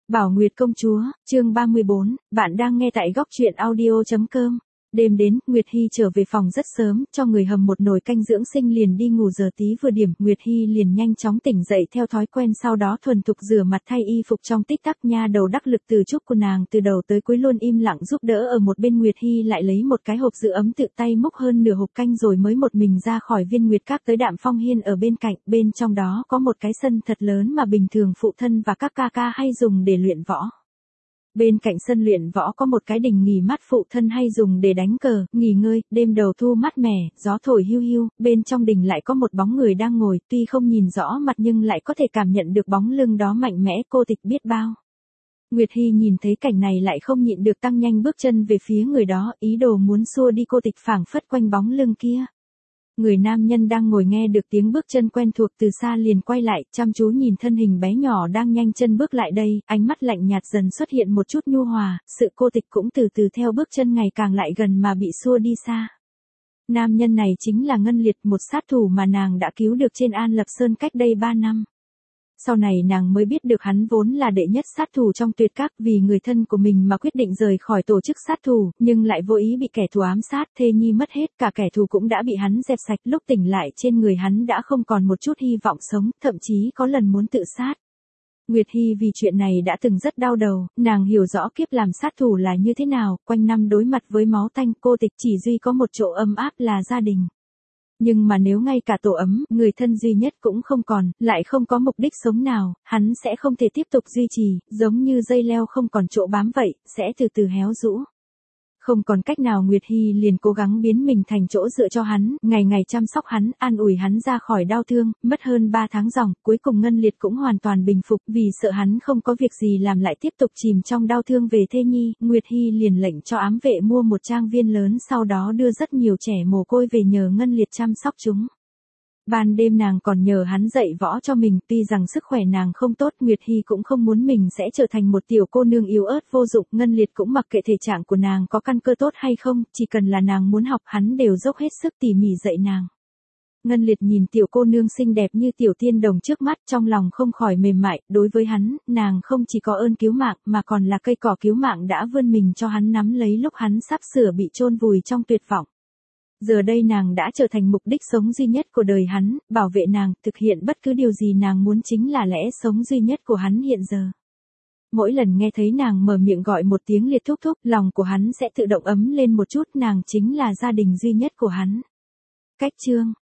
Bảo Nguyệt công chúa, chương 34, bạn đang nghe tại góc truyện audio.com. Đêm đến, Nguyệt Hy trở về phòng rất sớm, cho người hầm một nồi canh dưỡng sinh liền đi ngủ giờ tí vừa điểm. Nguyệt Hy liền nhanh chóng tỉnh dậy theo thói quen, sau đó thuần thục rửa mặt thay y phục trong tích tắc. Nha đầu đắc lực từ Trúc của nàng từ đầu tới cuối luôn im lặng giúp đỡ ở một bên. Nguyệt Hy lại lấy một cái hộp giữ ấm tự tay múc hơn nửa hộp canh rồi mới một mình ra khỏi Viên Nguyệt Các tới Đạm Phong Hiên ở bên cạnh. Bên trong đó có một cái sân thật lớn mà bình thường phụ thân và các ca ca hay dùng để luyện võ. Bên cạnh sân luyện võ có một cái đình nghỉ mát phụ thân hay dùng để đánh cờ, nghỉ ngơi. Đêm đầu thu mát mẻ, gió thổi hiu hiu, bên trong đình lại có một bóng người đang ngồi, tuy không nhìn rõ mặt nhưng lại có thể cảm nhận được bóng lưng đó mạnh mẽ. Cô Tịch biết bao. Nguyệt Hy nhìn thấy cảnh này lại không nhịn được tăng nhanh bước chân về phía người đó, ý đồ muốn xua đi Cô Tịch phảng phất quanh bóng lưng kia. Người nam nhân đang ngồi nghe được tiếng bước chân quen thuộc từ xa liền quay lại, chăm chú nhìn thân hình bé nhỏ đang nhanh chân bước lại đây, ánh mắt lạnh nhạt dần xuất hiện một chút nhu hòa, sự Cô Tịch cũng từ từ theo bước chân ngày càng lại gần mà bị xua đi xa. Nam nhân này chính là Ngân Liệt, một sát thủ mà nàng đã cứu được trên An Lập Sơn cách đây 3 năm. Sau này nàng mới biết được hắn vốn là đệ nhất sát thủ trong Tuyệt Các, vì người thân của mình mà quyết định rời khỏi tổ chức sát thủ, nhưng lại vô ý bị kẻ thù ám sát, thê nhi mất hết, cả kẻ thù cũng đã bị hắn dẹp sạch. Lúc tỉnh lại trên người hắn đã không còn một chút hy vọng sống, thậm chí có lần muốn tự sát. Nguyệt Hy vì chuyện này đã từng rất đau đầu, nàng hiểu rõ kiếp làm sát thủ là như thế nào, quanh năm đối mặt với máu tanh. Cô Tịch chỉ duy có một chỗ ấm áp là gia đình. Nhưng mà nếu ngay cả tổ ấm, người thân duy nhất cũng không còn, lại không có mục đích sống nào, hắn sẽ không thể tiếp tục duy trì, giống như dây leo không còn chỗ bám vậy, sẽ từ từ héo rũ. Không còn cách nào, Nguyệt Hy liền cố gắng biến mình thành chỗ dựa cho hắn, ngày ngày chăm sóc hắn, an ủi hắn ra khỏi đau thương. Mất hơn 3 tháng ròng, cuối cùng Ngân Liệt cũng hoàn toàn bình phục, vì sợ hắn không có việc gì làm lại tiếp tục chìm trong đau thương về thê nhi. Nguyệt Hy liền lệnh cho ám vệ mua một trang viên lớn, sau đó đưa rất nhiều trẻ mồ côi về nhờ Ngân Liệt chăm sóc chúng. Ban đêm nàng còn nhờ hắn dạy võ cho mình, tuy rằng sức khỏe nàng không tốt, Nguyệt Hy cũng không muốn mình sẽ trở thành một tiểu cô nương yếu ớt vô dụng. Ngân Liệt cũng mặc kệ thể trạng của nàng có căn cơ tốt hay không, chỉ cần là nàng muốn học hắn đều dốc hết sức tỉ mỉ dạy nàng. Ngân Liệt nhìn tiểu cô nương xinh đẹp như tiểu tiên đồng trước mắt, trong lòng không khỏi mềm mại. Đối với hắn, nàng không chỉ có ơn cứu mạng mà còn là cây cỏ cứu mạng đã vươn mình cho hắn nắm lấy lúc hắn sắp sửa bị chôn vùi trong tuyệt vọng. Giờ đây nàng đã trở thành mục đích sống duy nhất của đời hắn, bảo vệ nàng, thực hiện bất cứ điều gì nàng muốn chính là lẽ sống duy nhất của hắn hiện giờ. Mỗi lần nghe thấy nàng mở miệng gọi một tiếng Liệt thúc thúc, lòng của hắn sẽ tự động ấm lên một chút, nàng chính là gia đình duy nhất của hắn. Cách chương